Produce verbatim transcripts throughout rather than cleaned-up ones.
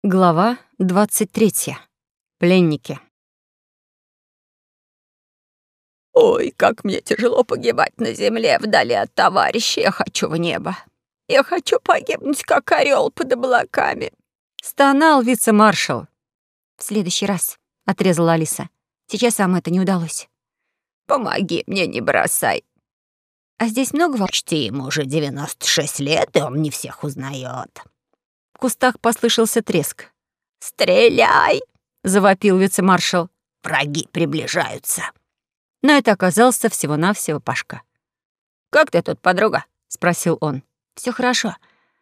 Глава двадцать третья. Пленники. «Ой, как мне тяжело погибать на земле вдали от товарища. Я хочу в небо. Я хочу погибнуть, как орел под облаками», — стонал вице-маршал. «В следующий раз», — отрезала Алиса. «Сейчас вам это не удалось». «Помоги мне, не бросай». «А здесь много вам?» «Почти ему уже девяносто шесть лет, и он не всех узнает». В кустах послышался треск. «Стреляй!» — завопил вице-маршал. «Враги приближаются». Но это оказался всего-навсего Пашка. «Как ты тут, подруга?» — спросил он. «Всё хорошо.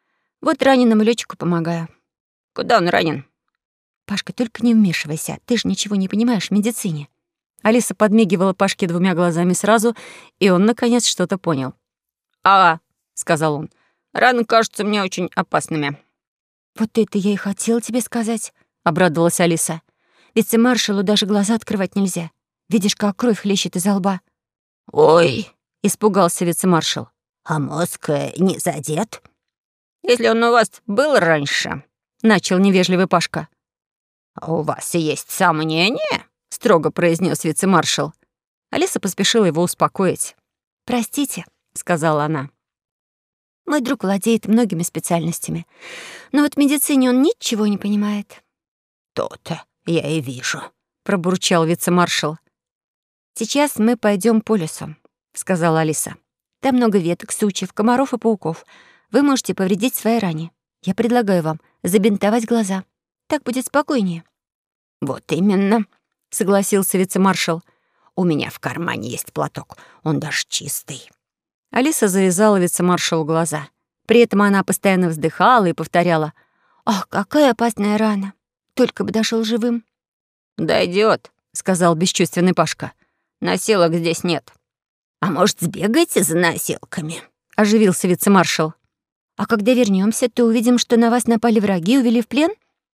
Вот раненому лётчику помогаю». «Куда он ранен?» «Пашка, только не вмешивайся. Ты же ничего не понимаешь в медицине». Алиса подмигивала Пашке двумя глазами сразу, и он, наконец, что-то понял. «Ага», — сказал он. «Раны кажутся мне очень опасными». «Вот это я и хотела тебе сказать», — обрадовалась Алиса. «Вице-маршалу даже глаза открывать нельзя. Видишь, как кровь хлещет изо лба». «Ой!» — испугался вице-маршал. «А мозг не задет?» «Если он у вас был раньше», — начал невежливый Пашка. «А у вас есть сомнения?» — строго произнес вице-маршал. Алиса поспешила его успокоить. «Простите», — сказала она. «Мой друг владеет многими специальностями, но вот в медицине он ничего не понимает». «То-то я и вижу», — пробурчал вице-маршал. «Сейчас мы пойдем по лесу», — сказала Алиса. «Там много веток, сучьев, комаров и пауков. Вы можете повредить своей ране. Я предлагаю вам забинтовать глаза. Так будет спокойнее». «Вот именно», — согласился вице-маршал. «У меня в кармане есть платок, он даже чистый». Алиса завязала вице-маршалу глаза. При этом она постоянно вздыхала и повторяла: «Ах, какая опасная рана! Только бы дошел живым». «Дойдёт», — сказал бесчувственный Пашка. «Носилок здесь нет». «А может, сбегайте за носилками?» — оживился вице-маршал. «А когда вернемся, то увидим, что на вас напали враги и увели в плен?»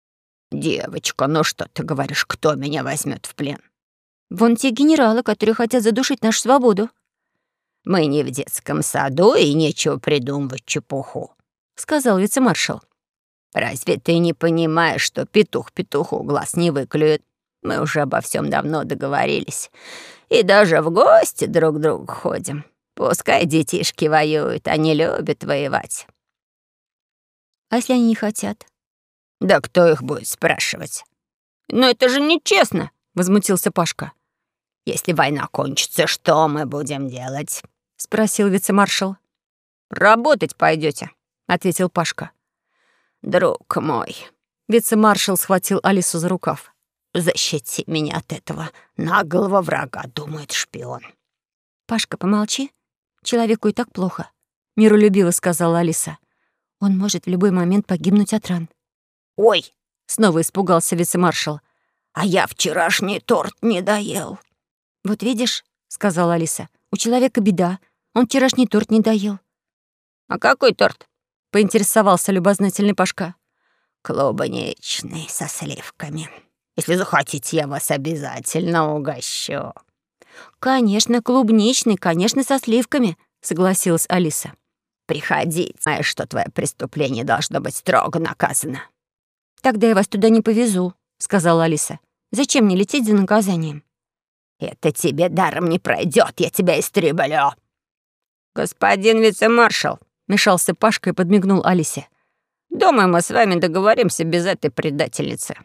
«Девочка, ну что ты говоришь, кто меня возьмет в плен?» «Вон те генералы, которые хотят задушить нашу свободу». «Мы не в детском саду, и нечего придумывать чепуху», — сказал вице-маршал. «Разве ты не понимаешь, что петух петуху глаз не выклюет? Мы уже обо всем давно договорились. И даже в гости друг к другу ходим. Пускай детишки воюют, они любят воевать». «А если они не хотят?» «Да кто их будет спрашивать?» «Но это же нечестно», — возмутился Пашка. «Если война кончится, что мы будем делать?» — спросил вице-маршал. «Работать пойдёте», — ответил Пашка. «Друг мой», — вице-маршал схватил Алису за рукав. «защити меня от этого наглого врага», — думает шпион. «Пашка, помолчи. Человеку и так плохо», — миролюбиво сказала Алиса. «Он может в любой момент погибнуть от ран». «Ой!» — снова испугался вице-маршал. «А я вчерашний торт не доел». «Вот видишь», — сказала Алиса, — «у человека беда. Он вчерашний торт не доел». «А какой торт?» — поинтересовался любознательный Пашка. «Клубничный, со сливками. Если захотите, я вас обязательно угощу». «Конечно, клубничный, конечно, со сливками», — согласилась Алиса. «Приходите, знаешь, что твое преступление должно быть строго наказано». «Тогда я вас туда не повезу», — сказала Алиса. «Зачем мне лететь за наказанием?» «Это тебе даром не пройдет, я тебя истреблю». «Господин вице-маршал», — мешался Пашка и подмигнул Алисе. «Думаю, мы с вами договоримся без этой предательницы».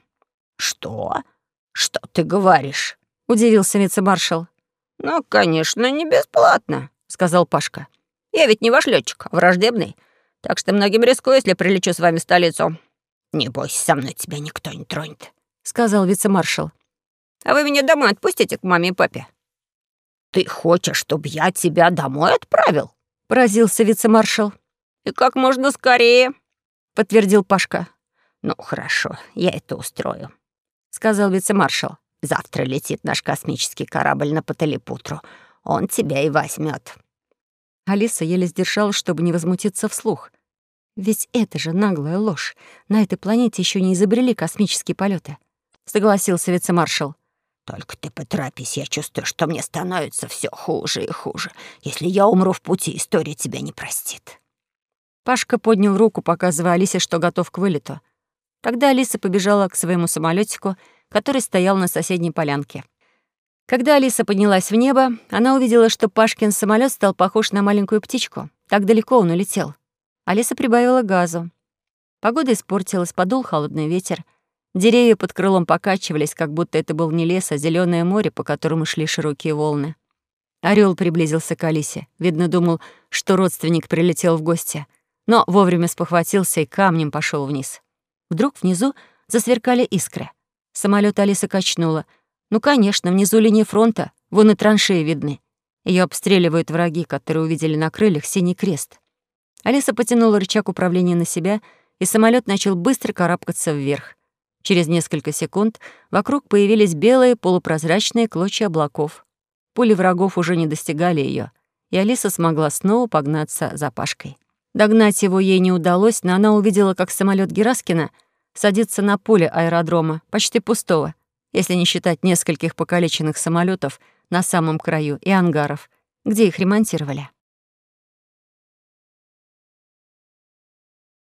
«Что? Что ты говоришь?» — удивился вице-маршал. «Ну, конечно, не бесплатно», — сказал Пашка. «Я ведь не ваш летчик, а враждебный, так что многим рискую, если прилечу с вами в столицу». «Не бойся, со мной тебя никто не тронет», — сказал вице-маршал. «А вы меня домой отпустите к маме и папе?» «Ты хочешь, чтобы я тебя домой отправил?» — поразился вице-маршал. «И как можно скорее», — подтвердил Пашка. «Ну, хорошо, я это устрою», — сказал вице-маршал. «Завтра летит наш космический корабль на Паталипутру. Он тебя и возьмет». Алиса еле сдержалась, чтобы не возмутиться вслух. Ведь это же наглая ложь. На этой планете еще не изобрели космические полеты. Согласился вице-маршал. «Только ты поторопись, я чувствую, что мне становится все хуже и хуже. Если я умру в пути, история тебя не простит». Пашка поднял руку, показывая Алисе, что готов к вылету. Тогда Алиса побежала к своему самолетику, который стоял на соседней полянке. Когда Алиса поднялась в небо, она увидела, что Пашкин самолет стал похож на маленькую птичку. Так далеко он улетел. Алиса прибавила газу. Погода испортилась, подул холодный ветер. Деревья под крылом покачивались, как будто это был не лес, а зеленое море, по которому шли широкие волны. Орел приблизился к Алисе. Видно, думал, что родственник прилетел в гости. Но вовремя спохватился и камнем пошел вниз. Вдруг внизу засверкали искры. Самолет Алиса качнула. Ну, конечно, внизу линии фронта, вон и траншеи видны. Ее обстреливают враги, которые увидели на крыльях синий крест. Алиса потянула рычаг управления на себя, и самолет начал быстро карабкаться вверх. Через несколько секунд вокруг появились белые полупрозрачные клочья облаков. Пули врагов уже не достигали ее, и Алиса смогла снова погнаться за Пашкой. Догнать его ей не удалось, но она увидела, как самолет Гераскина садится на поле аэродрома, почти пустого, если не считать нескольких покалеченных самолетов на самом краю и ангаров, где их ремонтировали.